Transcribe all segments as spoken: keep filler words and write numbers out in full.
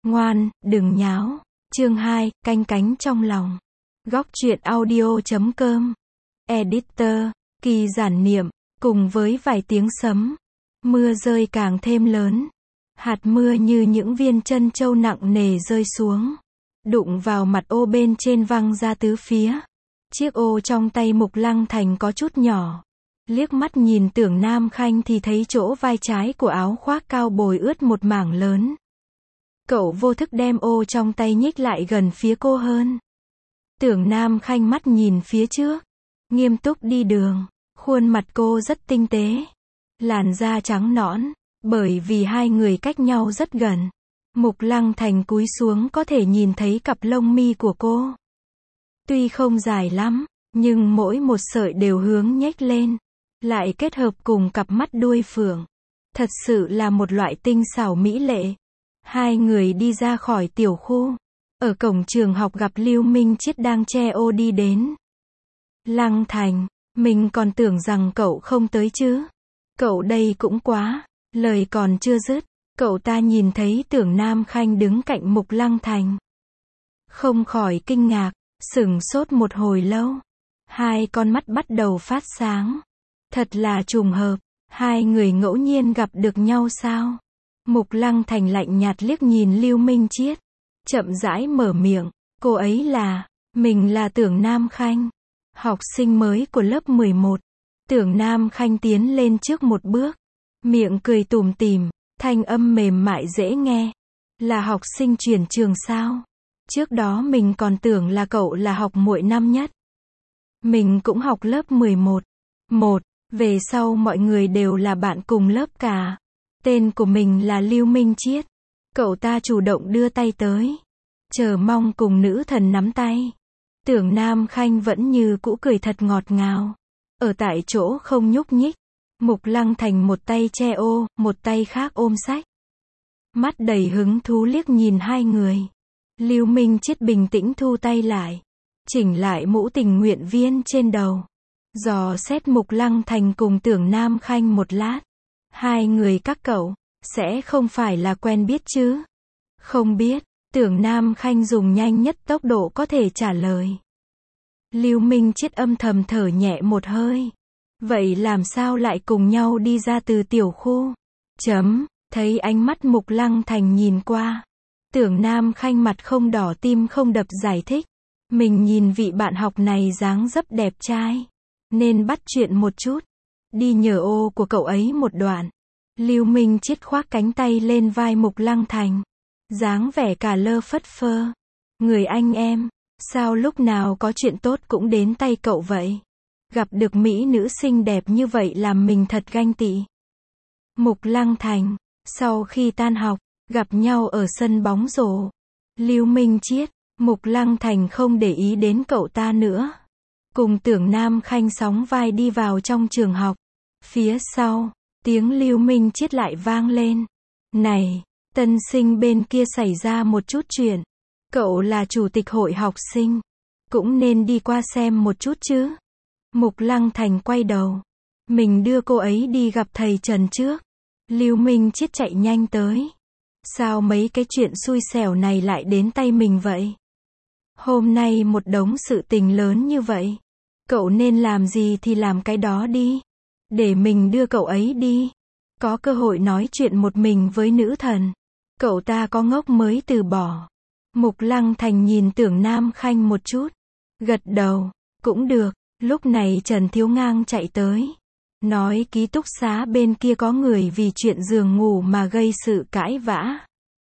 Ngoan, đừng nháo. Chương hai, canh cánh trong lòng. Góc truyện audio.com. Editor, Kỳ Giản Niệm, cùng với vài tiếng sấm. Mưa rơi càng thêm lớn. Hạt mưa như những viên trân châu nặng nề rơi xuống. Đụng vào mặt ô bên trên văng ra tứ phía. Chiếc ô trong tay Mục Lăng Thành có chút nhỏ. Liếc mắt nhìn Tưởng Nam Khanh thì thấy chỗ vai trái của áo khoác cao bồi ướt một mảng lớn. Cậu vô thức đem ô trong tay nhích lại gần phía cô hơn. Tưởng Nam Khanh mắt nhìn phía trước. Nghiêm túc đi đường. Khuôn mặt cô rất tinh tế. Làn da trắng nõn. Bởi vì hai người cách nhau rất gần. Mục Lăng Thành cúi xuống có thể nhìn thấy cặp lông mi của cô. Tuy không dài lắm, nhưng mỗi một sợi đều hướng nhếch lên. Lại kết hợp cùng cặp mắt đuôi phượng. Thật sự là một loại tinh xảo mỹ lệ. Hai người đi ra khỏi tiểu khu. Ở cổng trường học gặp Lưu Minh Chiết đang che ô đi đến. Lăng Thành, mình còn tưởng rằng cậu không tới chứ. Cậu đây cũng quá. Lời còn chưa dứt, cậu ta nhìn thấy Tưởng Nam Khanh đứng cạnh Mục Lăng Thành. Không khỏi kinh ngạc, sửng sốt một hồi lâu. Hai con mắt bắt đầu phát sáng. Thật là trùng hợp, hai người ngẫu nhiên gặp được nhau sao? Mục Lăng Thành lạnh nhạt liếc nhìn Lưu Minh Chiết. Chậm rãi mở miệng, cô ấy là, mình là Tưởng Nam Khanh. Học sinh mới của lớp mười một. Tưởng Nam Khanh tiến lên trước một bước. Miệng cười tủm tỉm, thanh âm mềm mại dễ nghe. Là học sinh chuyển trường sao? Trước đó mình còn tưởng là cậu là học muội năm nhất. Mình cũng học lớp mười một. Một, về sau mọi người đều là bạn cùng lớp cả. Tên của mình là Lưu Minh Chiết. Cậu ta chủ động đưa tay tới. Chờ mong cùng nữ thần nắm tay. Tưởng Nam Khanh vẫn như cũ cười thật ngọt ngào. Ở tại chỗ không nhúc nhích. Mục Lăng Thành một tay che ô, một tay khác ôm sách. Mắt đầy hứng thú liếc nhìn hai người. Lưu Minh Chiết bình tĩnh thu tay lại. Chỉnh lại mũ tình nguyện viên trên đầu. Dò xét Mục Lăng Thành cùng Tưởng Nam Khanh một lát. Hai người các cậu, sẽ không phải là quen biết chứ? Không biết, Tưởng Nam Khanh dùng nhanh nhất tốc độ có thể trả lời. Lưu Minh Chiết âm thầm thở nhẹ một hơi. Vậy làm sao lại cùng nhau đi ra từ tiểu khu? Chấm, thấy ánh mắt Mục Lăng Thành nhìn qua. Tưởng Nam Khanh mặt không đỏ tim không đập giải thích. Mình nhìn vị bạn học này dáng dấp đẹp trai. Nên bắt chuyện một chút. Đi nhờ ô của cậu ấy một đoạn. Lưu Minh Chiết khoác cánh tay lên vai Mục Lăng Thành. Dáng vẻ cả lơ phất phơ. Người anh em, sao lúc nào có chuyện tốt cũng đến tay cậu vậy? Gặp được mỹ nữ xinh đẹp như vậy làm mình thật ganh tị. Mục Lăng Thành, sau khi tan học, gặp nhau ở sân bóng rổ. Lưu Minh Chiết, Mục Lăng Thành không để ý đến cậu ta nữa. Cùng Tưởng Nam Khanh sóng vai đi vào trong trường học. Phía sau, tiếng Lưu Minh Chiết lại vang lên. Này, tân sinh bên kia xảy ra một chút chuyện. Cậu là chủ tịch hội học sinh. Cũng nên đi qua xem một chút chứ. Mục Lăng Thành quay đầu. Mình đưa cô ấy đi gặp thầy Trần trước. Lưu Minh Chiết chạy nhanh tới. Sao mấy cái chuyện xui xẻo này lại đến tay mình vậy? Hôm nay một đống sự tình lớn như vậy. Cậu nên làm gì thì làm cái đó đi. Để mình đưa cậu ấy đi. Có cơ hội nói chuyện một mình với nữ thần. Cậu ta có ngốc mới từ bỏ. Mục Lăng Thành nhìn Tưởng Nam Khanh một chút. Gật đầu. Cũng được. Lúc này Trần Thiếu Ngang chạy tới. Nói ký túc xá bên kia có người vì chuyện giường ngủ mà gây sự cãi vã.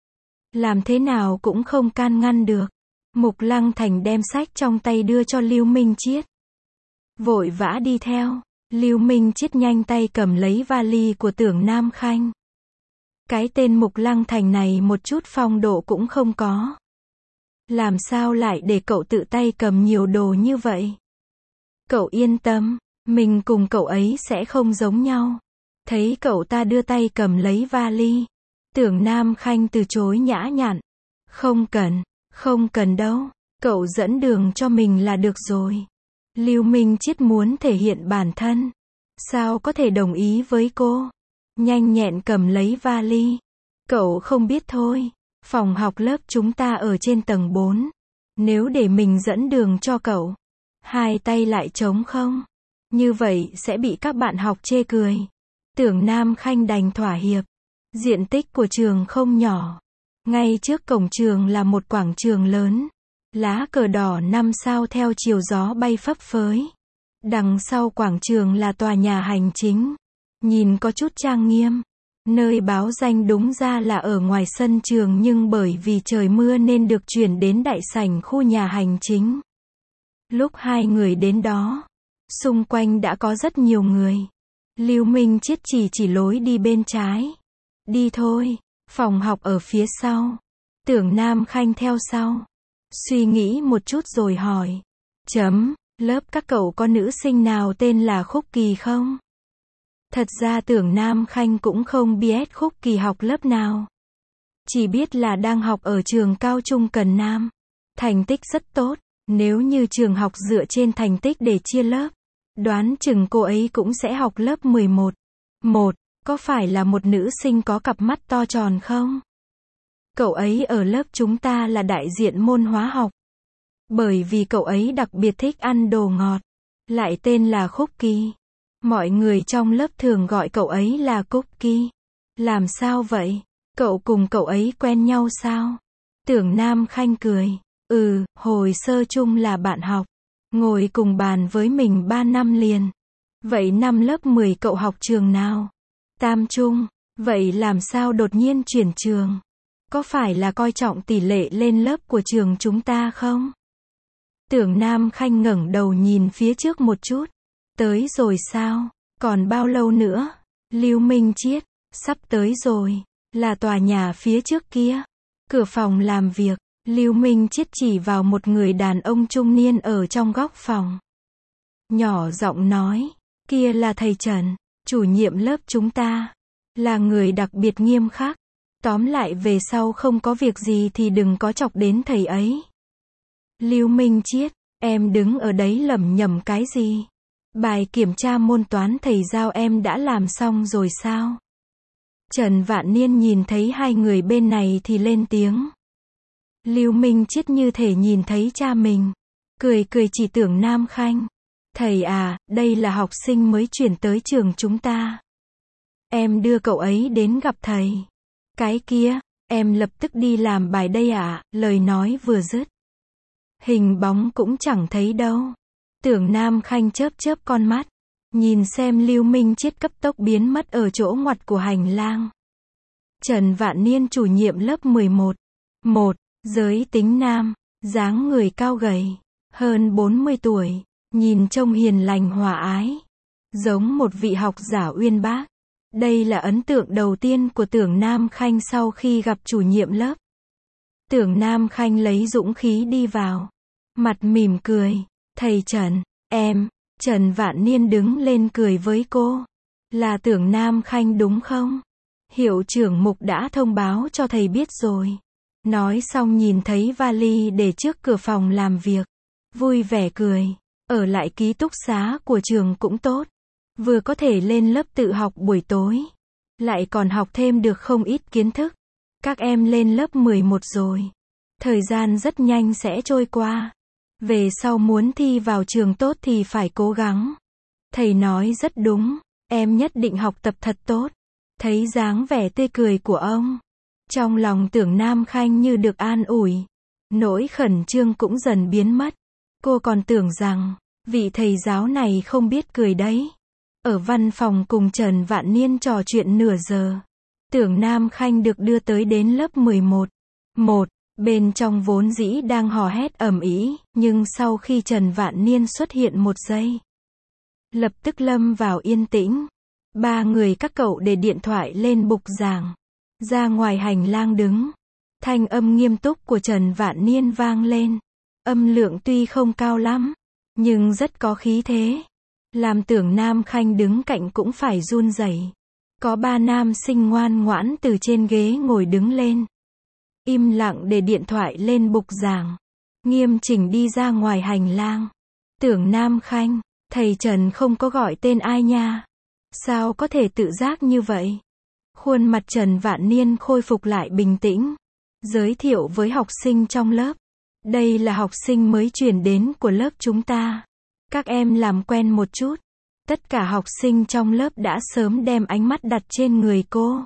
Làm thế nào cũng không can ngăn được. Mục Lăng Thành đem sách trong tay đưa cho Lưu Minh Chiết. Vội vã đi theo. Lưu Minh Chiết nhanh tay cầm lấy vali của Tưởng Nam Khanh. Cái tên Mục Lăng Thành này một chút phong độ cũng không có. Làm sao lại để cậu tự tay cầm nhiều đồ như vậy? Cậu yên tâm, mình cùng cậu ấy sẽ không giống nhau. Thấy cậu ta đưa tay cầm lấy vali. Tưởng Nam Khanh từ chối nhã nhặn. Không cần, không cần đâu. Cậu dẫn đường cho mình là được rồi. Lưu Minh Chiết muốn thể hiện bản thân. Sao có thể đồng ý với cô? Nhanh nhẹn cầm lấy vali. Cậu không biết thôi. Phòng học lớp chúng ta ở trên tầng bốn. Nếu để mình dẫn đường cho cậu, hai tay lại trống không? Như vậy sẽ bị các bạn học chê cười. Tưởng Nam Khanh đành thỏa hiệp. Diện tích của trường không nhỏ. Ngay trước cổng trường là một quảng trường lớn. Lá cờ đỏ năm sao theo chiều gió bay phấp phới. Đằng sau quảng trường là tòa nhà hành chính. Nhìn có chút trang nghiêm. Nơi báo danh đúng ra là ở ngoài sân trường nhưng bởi vì trời mưa nên được chuyển đến đại sảnh khu nhà hành chính. Lúc hai người đến đó, xung quanh đã có rất nhiều người. Lưu Minh Chiết chỉ chỉ lối đi bên trái. Đi thôi, phòng học ở phía sau. Tưởng Nam Khanh theo sau. Suy nghĩ một chút rồi hỏi. Chấm, lớp các cậu có nữ sinh nào tên là Khúc Kỳ không? Thật ra Tưởng Nam Khanh cũng không biết Khúc Kỳ học lớp nào. Chỉ biết là đang học ở trường cao trung Cần Nam. Thành tích rất tốt. Nếu như trường học dựa trên thành tích để chia lớp, đoán chừng cô ấy cũng sẽ học lớp mười một. Một, có phải là một nữ sinh có cặp mắt to tròn không? Cậu ấy ở lớp chúng ta là đại diện môn hóa học. Bởi vì cậu ấy đặc biệt thích ăn đồ ngọt. Lại tên là Khúc Kỳ. Mọi người trong lớp thường gọi cậu ấy là Cookie. Làm sao vậy? Cậu cùng cậu ấy quen nhau sao? Tưởng Nam Khanh cười. Ừ, hồi sơ chung là bạn học. Ngồi cùng bàn với mình ba năm liền. Vậy năm lớp mười cậu học trường nào? Tam trung. Vậy làm sao đột nhiên chuyển trường? Có phải là coi trọng tỷ lệ lên lớp của trường chúng ta không? Tưởng Nam Khanh ngẩng đầu nhìn phía trước một chút. Tới rồi sao? Còn bao lâu nữa? Lưu Minh Chiết. Sắp tới rồi. Là tòa nhà phía trước kia. Cửa phòng làm việc. Lưu Minh Chiết chỉ vào một người đàn ông trung niên ở trong góc phòng. Nhỏ giọng nói. Kia là thầy Trần. Chủ nhiệm lớp chúng ta. Là người đặc biệt nghiêm khắc. Tóm lại về sau không có việc gì thì đừng có chọc đến thầy ấy. Lưu Minh Chiết. Em đứng ở đấy lẩm nhẩm cái gì? Bài kiểm tra môn toán thầy giao em đã làm xong rồi sao? Trần Vạn Niên nhìn thấy hai người bên này thì lên tiếng. Lưu Minh Chiết như thể nhìn thấy cha mình. Cười cười chỉ Tưởng Nam Khanh. Thầy à, đây là học sinh mới chuyển tới trường chúng ta. Em đưa cậu ấy đến gặp thầy. Cái kia, em lập tức đi làm bài đây ạ, à? Lời nói vừa dứt. Hình bóng cũng chẳng thấy đâu. Tưởng Nam Khanh chớp chớp con mắt. Nhìn xem Lưu Minh Chiết cấp tốc biến mất ở chỗ ngoặt của hành lang. Trần Vạn Niên chủ nhiệm lớp mười một. Một, giới tính nam, dáng người cao gầy, hơn bốn mươi tuổi, nhìn trông hiền lành hòa ái. Giống một vị học giả uyên bác. Đây là ấn tượng đầu tiên của Tưởng Nam Khanh sau khi gặp chủ nhiệm lớp. Tưởng Nam Khanh lấy dũng khí đi vào. Mặt mỉm cười. Thầy Trần, em. Trần Vạn Niên đứng lên cười với cô. Là Tưởng Nam Khanh đúng không? Hiệu trưởng Mục đã thông báo cho thầy biết rồi. Nói xong nhìn thấy vali để trước cửa phòng làm việc. Vui vẻ cười. Ở lại ký túc xá của trường cũng tốt. Vừa có thể lên lớp tự học buổi tối. Lại còn học thêm được không ít kiến thức. Các em lên lớp mười một rồi. Thời gian rất nhanh sẽ trôi qua. Về sau muốn thi vào trường tốt thì phải cố gắng. Thầy nói rất đúng. Em nhất định học tập thật tốt. Thấy dáng vẻ tươi cười của ông. Trong lòng Tưởng Nam Khanh như được an ủi. Nỗi khẩn trương cũng dần biến mất. Cô còn tưởng rằng, vị thầy giáo này không biết cười đấy. Ở văn phòng cùng Trần Vạn Niên trò chuyện nửa giờ. Tưởng Nam Khanh được đưa tới đến lớp mười một. Một, bên trong vốn dĩ đang hò hét ầm ĩ, nhưng sau khi Trần Vạn Niên xuất hiện một giây, lập tức lâm vào yên tĩnh. Ba người các cậu để điện thoại lên bục giảng. Ra ngoài hành lang đứng. Thanh âm nghiêm túc của Trần Vạn Niên vang lên. Âm lượng tuy không cao lắm, nhưng rất có khí thế. Làm Tưởng Nam Khanh đứng cạnh cũng phải run rẩy. Có ba nam sinh ngoan ngoãn từ trên ghế ngồi đứng lên. Im lặng để điện thoại lên bục giảng. Nghiêm chỉnh đi ra ngoài hành lang. Tưởng Nam Khanh, thầy Trần không có gọi tên ai nha. Sao có thể tự giác như vậy? Khuôn mặt Trần Vạn Niên khôi phục lại bình tĩnh. Giới thiệu với học sinh trong lớp. Đây là học sinh mới chuyển đến của lớp chúng ta. Các em làm quen một chút. Tất cả học sinh trong lớp đã sớm đem ánh mắt đặt trên người cô.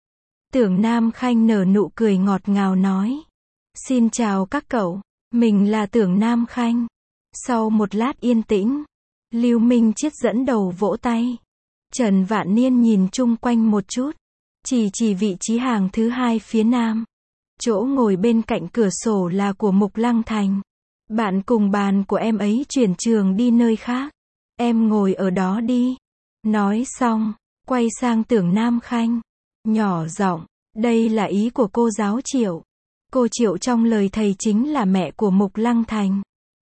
Tưởng Nam Khanh nở nụ cười ngọt ngào nói. Xin chào các cậu, mình là Tưởng Nam Khanh. Sau một lát yên tĩnh, Lưu Minh Triết dẫn đầu vỗ tay. Trần Vạn Niên nhìn chung quanh một chút, chỉ chỉ vị trí hàng thứ hai phía nam. Chỗ ngồi bên cạnh cửa sổ là của Mục Lăng Thành. Bạn cùng bàn của em ấy chuyển trường đi nơi khác. Em ngồi ở đó đi. Nói xong, quay sang Tưởng Nam Khanh. Nhỏ giọng, đây là ý của cô giáo Triệu. Cô Triệu trong lời thầy chính là mẹ của Mục Lăng Thành.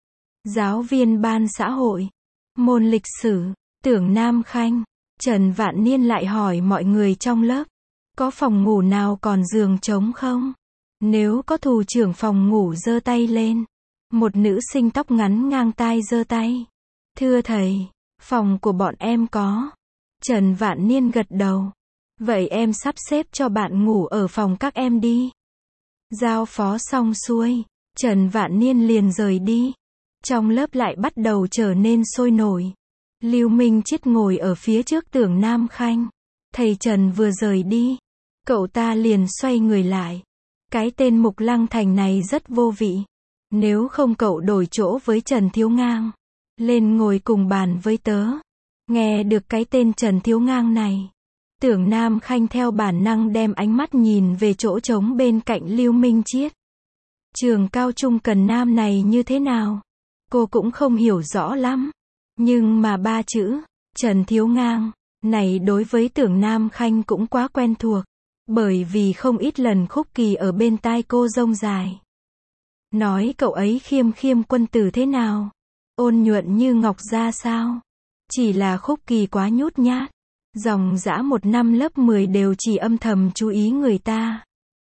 Giáo viên ban xã hội, môn lịch sử, Tưởng Nam Khanh. Trần Vạn Niên lại hỏi mọi người trong lớp. Có phòng ngủ nào còn giường trống không? Nếu có thủ trưởng phòng ngủ giơ tay lên. Một nữ sinh tóc ngắn ngang tai giơ tay. Thưa thầy, phòng của bọn em có. Trần Vạn Niên gật đầu. Vậy em sắp xếp cho bạn ngủ ở phòng các em đi. Giao phó xong xuôi, Trần Vạn Niên liền rời đi. Trong lớp lại bắt đầu trở nên sôi nổi. Lưu Minh Triết ngồi ở phía trước Tưởng Nam Khanh. Thầy Trần vừa rời đi, cậu ta liền xoay người lại. Cái tên Mục Lăng Thành này rất vô vị. Nếu không cậu đổi chỗ với Trần Thiếu Ngang, lên ngồi cùng bàn với tớ. Nghe được cái tên Trần Thiếu Ngang này, Tưởng Nam Khanh theo bản năng đem ánh mắt nhìn về chỗ trống bên cạnh Lưu Minh Triết. Trường cao trung Cần Nam này như thế nào? Cô cũng không hiểu rõ lắm. Nhưng mà ba chữ, Trần Thiếu Ngang, này đối với Tưởng Nam Khanh cũng quá quen thuộc. Bởi vì không ít lần Khúc Kỳ ở bên tai cô rông dài. Nói cậu ấy khiêm khiêm quân tử thế nào? Ôn nhuận như ngọc ra sao? Chỉ là Khúc Kỳ quá nhút nhát. Dòng dã một năm lớp mười đều chỉ âm thầm chú ý người ta.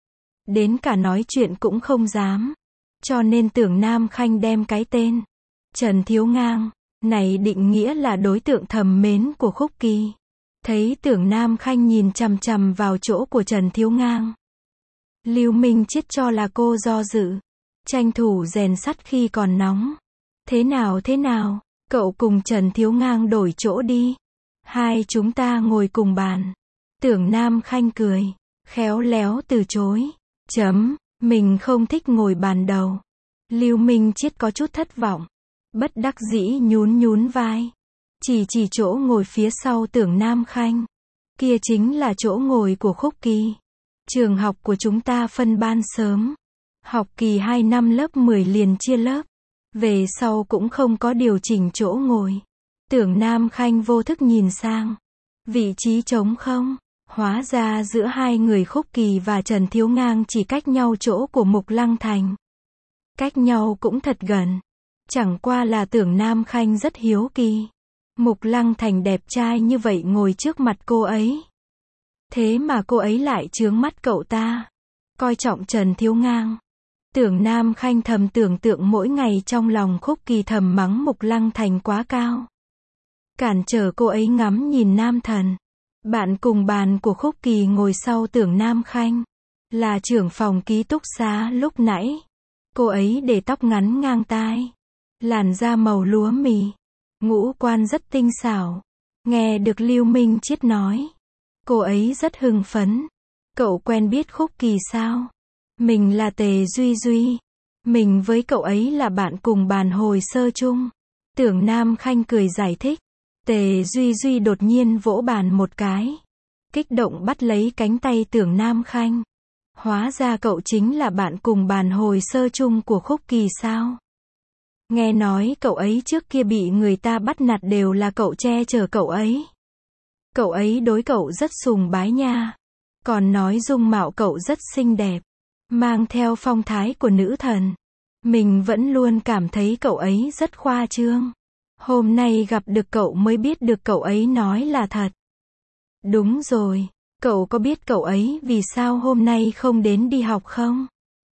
Đến cả nói chuyện cũng không dám. Cho nên Tưởng Nam Khanh đem cái tên Trần Thiếu Ngang này định nghĩa là đối tượng thầm mến của Khúc Kỳ. Thấy Tưởng Nam Khanh nhìn chằm chằm vào chỗ của Trần Thiếu Ngang. Lưu Minh Triết cho là cô do dự. Tranh thủ rèn sắt khi còn nóng. Thế nào thế nào, cậu cùng Trần Thiếu Ngang đổi chỗ đi. Hai chúng ta ngồi cùng bàn. Tưởng Nam Khanh cười, khéo léo từ chối. Chấm, mình không thích ngồi bàn đầu. Lưu Minh Triết có chút thất vọng. Bất đắc dĩ nhún nhún vai. Chỉ chỉ chỗ ngồi phía sau Tưởng Nam Khanh. Kia chính là chỗ ngồi của Khúc Kỳ. Trường học của chúng ta phân ban sớm. Học kỳ hai năm lớp mười liền chia lớp. Về sau cũng không có điều chỉnh chỗ ngồi. Tưởng Nam Khanh vô thức nhìn sang. Vị trí trống không? Hóa ra giữa hai người Khúc Kỳ và Trần Thiếu Ngang chỉ cách nhau chỗ của Mục Lăng Thành. Cách nhau cũng thật gần. Chẳng qua là Tưởng Nam Khanh rất hiếu kỳ. Mục Lăng Thành đẹp trai như vậy ngồi trước mặt cô ấy. Thế mà cô ấy lại chướng mắt cậu ta. Coi trọng Trần Thiếu Ngang. Tưởng Nam Khanh thầm tưởng tượng mỗi ngày trong lòng Khúc Kỳ thầm mắng Mục Lăng Thành quá cao. Cản trở cô ấy ngắm nhìn nam thần. Bạn cùng bàn của Khúc Kỳ ngồi sau Tưởng Nam Khanh. Là trưởng phòng ký túc xá lúc nãy. Cô ấy để tóc ngắn ngang tai. Làn da màu lúa mì. Ngũ quan rất tinh xảo. Nghe được Lưu Minh Triết nói. Cô ấy rất hưng phấn. Cậu quen biết Khúc Kỳ sao? Mình là Tề Duy Duy. Mình với cậu ấy là bạn cùng bàn hồi sơ chung. Tưởng Nam Khanh cười giải thích. Tề Duy Duy đột nhiên vỗ bàn một cái. Kích động bắt lấy cánh tay Tưởng Nam Khanh. Hóa ra cậu chính là bạn cùng bàn hồi sơ chung của Khúc Kỳ sao? Nghe nói cậu ấy trước kia bị người ta bắt nạt đều là cậu che chở cậu ấy. Cậu ấy đối cậu rất sùng bái nha. Còn nói dung mạo cậu rất xinh đẹp. Mang theo phong thái của nữ thần. Mình vẫn luôn cảm thấy cậu ấy rất khoa trương. Hôm nay gặp được cậu mới biết được cậu ấy nói là thật. Đúng rồi, cậu có biết cậu ấy vì sao hôm nay không đến đi học không?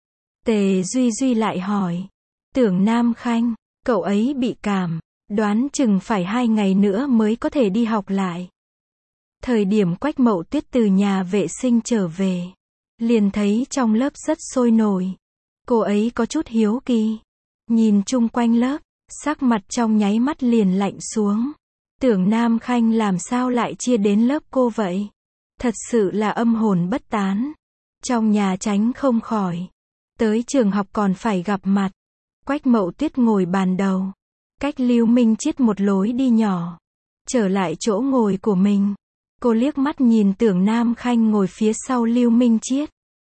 Tề Duy Duy lại hỏi. Tưởng Nam Khanh, cậu ấy bị cảm, đoán chừng phải hai ngày nữa mới có thể đi học lại. Thời điểm Quách Mậu Tuyết từ nhà vệ sinh trở về, liền thấy trong lớp rất sôi nổi. Cô ấy có chút hiếu kỳ. Nhìn chung quanh lớp, sắc mặt trong nháy mắt liền lạnh xuống. Tưởng Nam Khanh làm sao lại chia đến lớp cô vậy? Thật sự là âm hồn bất tán. Trong nhà tránh không khỏi. Tới trường học còn phải gặp mặt. Quách Mậu Tuyết ngồi bàn đầu. Cách Lưu Minh Chiết một lối đi nhỏ. Trở lại chỗ ngồi của mình. Cô liếc mắt nhìn Tưởng Nam Khanh ngồi phía sau Lưu Minh Chiết.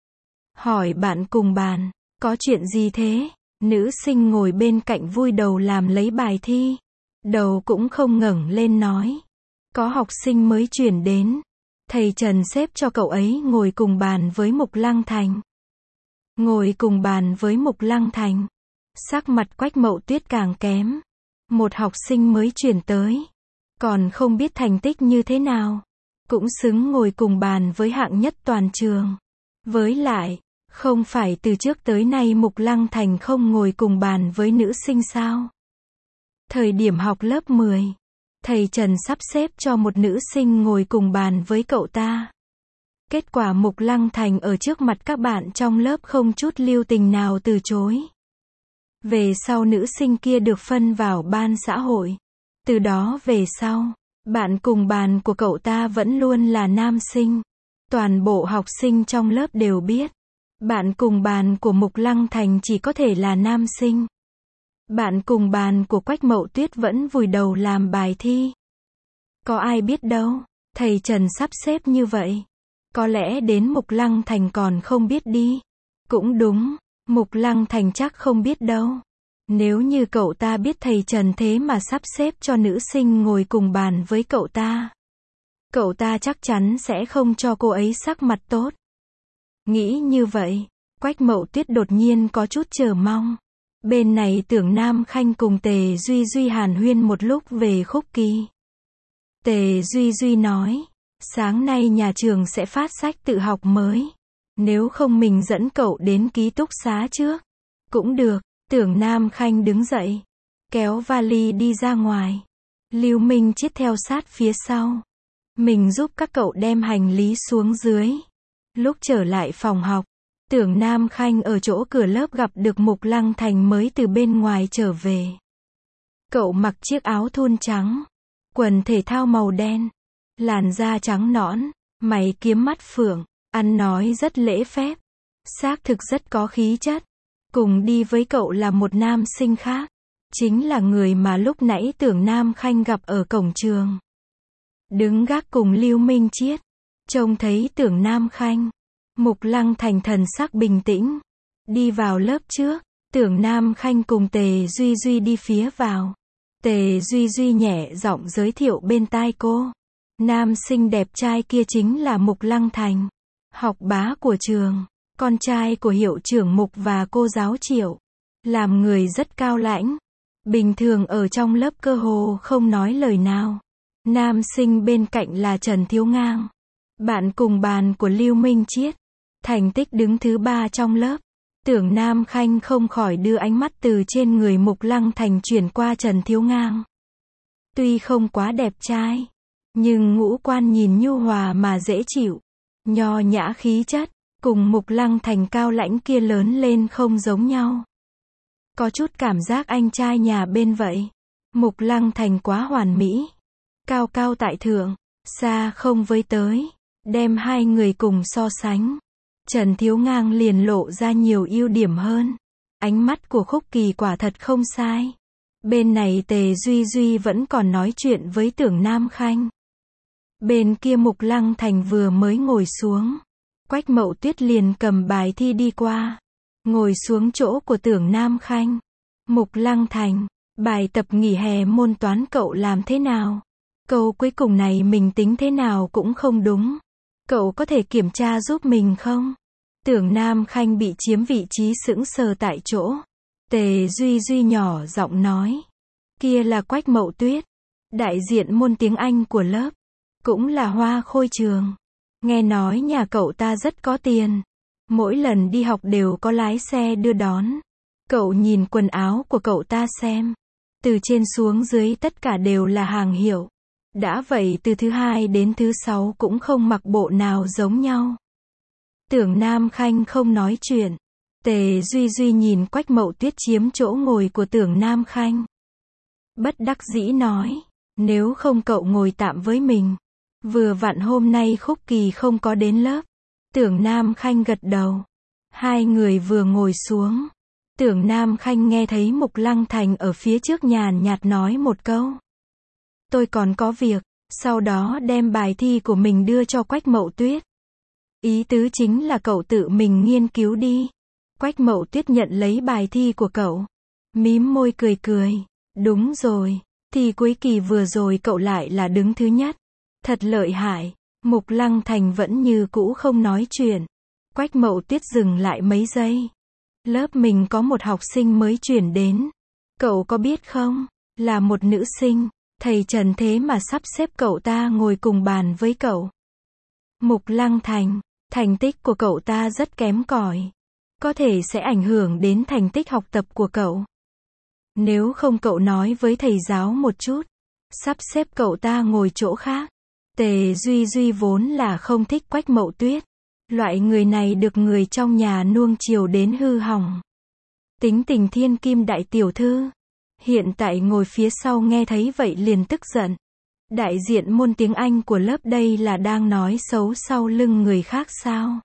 Hỏi bạn cùng bàn, có chuyện gì thế? Nữ sinh ngồi bên cạnh vui đầu làm lấy bài thi. Đầu cũng không ngẩng lên nói. Có học sinh mới chuyển đến. Thầy Trần xếp cho cậu ấy ngồi cùng bàn với Mục Lăng Thành. Ngồi cùng bàn với Mục Lăng Thành. Sắc mặt Quách Mậu Tuyết càng kém. Một học sinh mới chuyển tới. Còn không biết thành tích như thế nào. Cũng xứng ngồi cùng bàn với hạng nhất toàn trường. Với lại, không phải từ trước tới nay Mục Lăng Thành không ngồi cùng bàn với nữ sinh sao? Thời điểm học lớp mười, thầy Trần sắp xếp cho một nữ sinh ngồi cùng bàn với cậu ta. Kết quả Mục Lăng Thành ở trước mặt các bạn trong lớp không chút lưu tình nào từ chối. Về sau nữ sinh kia được phân vào ban xã hội. Từ đó về sau, bạn cùng bàn của cậu ta vẫn luôn là nam sinh. Toàn bộ học sinh trong lớp đều biết. Bạn cùng bàn của Mục Lăng Thành chỉ có thể là nam sinh. Bạn cùng bàn của Quách Mậu Tuyết vẫn vùi đầu làm bài thi. Có ai biết đâu, thầy Trần sắp xếp như vậy. Có lẽ đến Mục Lăng Thành còn không biết đi. Cũng đúng, Mục Lăng Thành chắc không biết đâu. Nếu như cậu ta biết thầy Trần thế mà sắp xếp cho nữ sinh ngồi cùng bàn với cậu ta. Cậu ta chắc chắn sẽ không cho cô ấy sắc mặt tốt. Nghĩ như vậy, Quách Mậu Tuyết đột nhiên có chút chờ mong. Bên này Tưởng Nam Khanh cùng Tề Duy Duy hàn huyên một lúc về Khúc Kỳ. Tề Duy Duy nói, sáng nay nhà trường sẽ phát sách tự học mới. Nếu không mình dẫn cậu đến ký túc xá trước. Cũng được, Tưởng Nam Khanh đứng dậy. Kéo vali đi ra ngoài. Lưu Minh Chiết theo sát phía sau. Mình giúp các cậu đem hành lý xuống dưới. Lúc trở lại phòng học, Tưởng Nam Khanh ở chỗ cửa lớp gặp được Mục Lăng Thành mới từ bên ngoài trở về. Cậu mặc chiếc áo thun trắng, quần thể thao màu đen, làn da trắng nõn, mày kiếm mắt phượng, ăn nói rất lễ phép, xác thực rất có khí chất. Cùng đi với cậu là một nam sinh khác, chính là người mà lúc nãy Tưởng Nam Khanh gặp ở cổng trường. Đứng gác cùng Lưu Minh Chiết, trông thấy Tưởng Nam Khanh, Mục Lăng Thành thần sắc bình tĩnh, đi vào lớp trước. Tưởng Nam Khanh cùng Tề Duy Duy đi phía vào. Tề Duy Duy nhẹ giọng giới thiệu bên tai cô. Nam sinh đẹp trai kia chính là Mục Lăng Thành, học bá của trường, con trai của hiệu trưởng Mục và cô giáo Triệu. Làm người rất cao lãnh, bình thường ở trong lớp cơ hồ không nói lời nào. Nam sinh bên cạnh là Trần Thiếu Ngang, bạn cùng bàn của Lưu Minh Chiết, thành tích đứng thứ ba trong lớp. Tưởng Nam Khanh không khỏi đưa ánh mắt từ trên người Mục Lăng Thành chuyển qua Trần Thiếu Ngang. Tuy không quá đẹp trai, nhưng ngũ quan nhìn nhu hòa mà dễ chịu, nho nhã khí chất, cùng Mục Lăng Thành cao lãnh kia lớn lên không giống nhau. Có chút cảm giác anh trai nhà bên vậy. Mục Lăng Thành quá hoàn mỹ, cao cao tại thượng, xa không với tới, đem hai người cùng so sánh. Trần Thiếu Ngang liền lộ ra nhiều ưu điểm hơn. Ánh mắt của Khúc Kỳ quả thật không sai. Bên này Tề Duy Duy vẫn còn nói chuyện với Tưởng Nam Khanh. Bên kia Mục Lăng Thành vừa mới ngồi xuống. Quách Mậu Tuyết liền cầm bài thi đi qua. Ngồi xuống chỗ của Tưởng Nam Khanh. Mục Lăng Thành, bài tập nghỉ hè môn toán cậu làm thế nào? Câu cuối cùng này mình tính thế nào cũng không đúng. Cậu có thể kiểm tra giúp mình không? Tưởng Nam Khanh bị chiếm vị trí sững sờ tại chỗ. Tề Duy Duy nhỏ giọng nói. Kia là Quách Mậu Tuyết, đại diện môn tiếng Anh của lớp. Cũng là hoa khôi trường. Nghe nói nhà cậu ta rất có tiền. Mỗi lần đi học đều có lái xe đưa đón. Cậu nhìn quần áo của cậu ta xem. Từ trên xuống dưới tất cả đều là hàng hiệu. Đã vậy từ thứ hai đến thứ sáu cũng không mặc bộ nào giống nhau. Tưởng Nam Khanh không nói chuyện. Tề Duy Duy nhìn Quách Mậu Tuyết chiếm chỗ ngồi của Tưởng Nam Khanh. Bất đắc dĩ nói, nếu không cậu ngồi tạm với mình. Vừa vặn hôm nay Khúc Kỳ không có đến lớp. Tưởng Nam Khanh gật đầu. Hai người vừa ngồi xuống. Tưởng Nam Khanh nghe thấy Mục Lăng Thành ở phía trước nhàn nhạt nói một câu. Tôi còn có việc, sau đó đem bài thi của mình đưa cho Quách Mậu Tuyết. Ý tứ chính là cậu tự mình nghiên cứu đi. Quách Mậu Tuyết nhận lấy bài thi của cậu. Mím môi cười cười. Đúng rồi, thì cuối kỳ vừa rồi cậu lại là đứng thứ nhất. Thật lợi hại. Mục Lăng Thành vẫn như cũ không nói chuyện. Quách Mậu Tuyết dừng lại mấy giây. Lớp mình có một học sinh mới chuyển đến. Cậu có biết không? Là một nữ sinh. Thầy Trần thế mà sắp xếp cậu ta ngồi cùng bàn với cậu. Mục Lăng Thành, thành tích của cậu ta rất kém cỏi. Có thể sẽ ảnh hưởng đến thành tích học tập của cậu. Nếu không cậu nói với thầy giáo một chút. Sắp xếp cậu ta ngồi chỗ khác. Tề Duy Duy vốn là không thích Quách Mậu Tuyết. Loại người này được người trong nhà nuông chiều đến hư hỏng. Tính tình thiên kim đại tiểu thư. Hiện tại ngồi phía sau nghe thấy vậy liền tức giận. Đại diện môn tiếng Anh của lớp đây là đang nói xấu sau lưng người khác sao?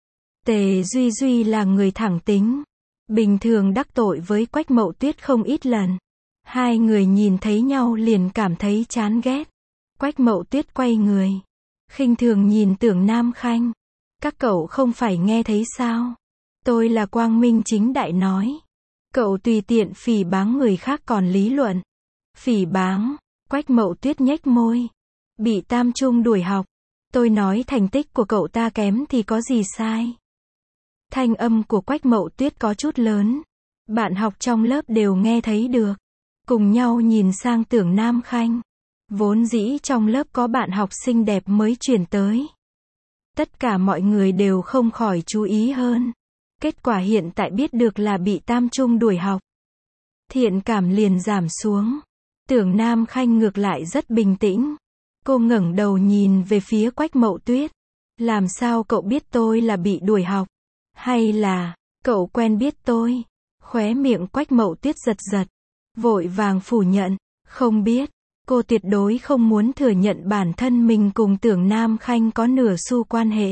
Tề Duy Duy là người thẳng tính. Bình thường đắc tội với Quách Mậu Tuyết không ít lần. Hai người nhìn thấy nhau liền cảm thấy chán ghét. Quách Mậu Tuyết quay người. Khinh thường nhìn Tưởng Nam Khanh. Các cậu không phải nghe thấy sao? Tôi là quang minh chính đại nói. Cậu tùy tiện phỉ báng người khác còn lý luận. Phỉ báng. Quách Mậu Tuyết nhếch môi. Bị tam trung đuổi học. Tôi nói thành tích của cậu ta kém thì có gì sai. Thanh âm của Quách Mậu Tuyết có chút lớn. Bạn học trong lớp đều nghe thấy được. Cùng nhau nhìn sang Tưởng Nam Khanh. Vốn dĩ trong lớp có bạn học xinh đẹp mới chuyển tới. Tất cả mọi người đều không khỏi chú ý hơn. Kết quả hiện tại biết được là bị tam trung đuổi học. Thiện cảm liền giảm xuống. Tưởng Nam Khanh ngược lại rất bình tĩnh. Cô ngẩng đầu nhìn về phía Quách Mậu Tuyết. Làm sao cậu biết tôi là bị đuổi học? Hay là, cậu quen biết tôi? Khóe miệng Quách Mậu Tuyết giật giật. Vội vàng phủ nhận. Không biết. Cô tuyệt đối không muốn thừa nhận bản thân mình cùng Tưởng Nam Khanh có nửa xu quan hệ.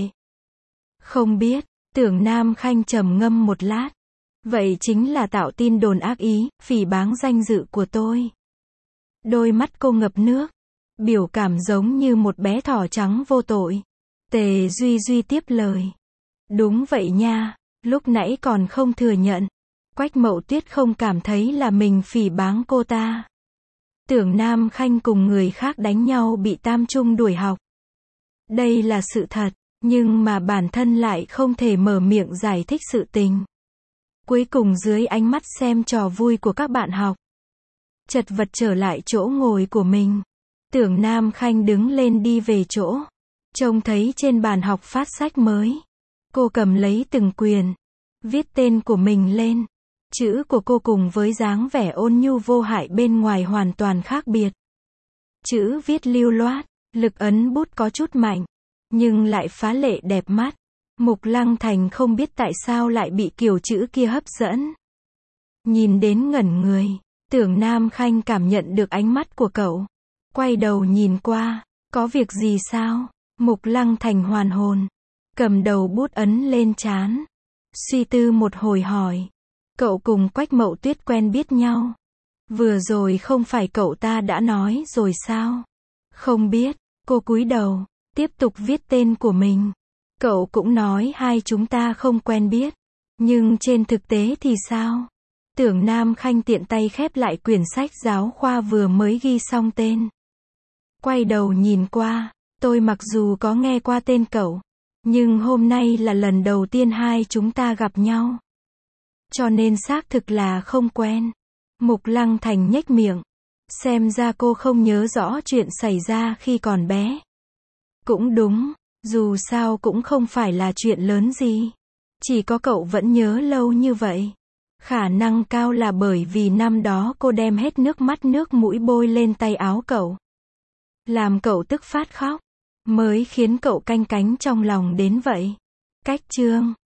Không biết. Tưởng Nam Khanh trầm ngâm một lát. Vậy chính là tạo tin đồn ác ý, phỉ báng danh dự của tôi. Đôi mắt cô ngập nước. Biểu cảm giống như một bé thỏ trắng vô tội. Tề Duy Duy tiếp lời. Đúng vậy nha, lúc nãy còn không thừa nhận. Quách Mậu Tuyết không cảm thấy là mình phỉ báng cô ta. Tưởng Nam Khanh cùng người khác đánh nhau bị tam trung đuổi học. Đây là sự thật, nhưng mà bản thân lại không thể mở miệng giải thích sự tình. Cuối cùng dưới ánh mắt xem trò vui của các bạn học. Chật vật trở lại chỗ ngồi của mình. Tưởng Nam Khanh đứng lên đi về chỗ. Trông thấy trên bàn học phát sách mới. Cô cầm lấy từng quyền. Viết tên của mình lên. Chữ của cô cùng với dáng vẻ ôn nhu vô hại bên ngoài hoàn toàn khác biệt. Chữ viết lưu loát, lực ấn bút có chút mạnh, nhưng lại phá lệ đẹp mắt. Mục Lăng Thành không biết tại sao lại bị kiểu chữ kia hấp dẫn. Nhìn đến ngẩn người, Tưởng Nam Khanh cảm nhận được ánh mắt của cậu. Quay đầu nhìn qua, có việc gì sao? Mục Lăng Thành hoàn hồn, cầm đầu bút ấn lên trán. Suy tư một hồi hỏi. Cậu cùng Quách Mậu Tuyết quen biết nhau. Vừa rồi không phải cậu ta đã nói rồi sao? Không biết. Cô cúi đầu, tiếp tục viết tên của mình. Cậu cũng nói hai chúng ta không quen biết. Nhưng trên thực tế thì sao? Tưởng Nam Khanh tiện tay khép lại quyển sách giáo khoa vừa mới ghi xong tên. Quay đầu nhìn qua, tôi mặc dù có nghe qua tên cậu, nhưng hôm nay là lần đầu tiên hai chúng ta gặp nhau. Cho nên xác thực là không quen. Mục Lăng Thành nhếch miệng. Xem ra cô không nhớ rõ chuyện xảy ra khi còn bé. Cũng đúng, dù sao cũng không phải là chuyện lớn gì. Chỉ có cậu vẫn nhớ lâu như vậy. Khả năng cao là bởi vì năm đó cô đem hết nước mắt nước mũi bôi lên tay áo cậu. Làm cậu tức phát khóc. Mới khiến cậu canh cánh trong lòng đến vậy. Cách chương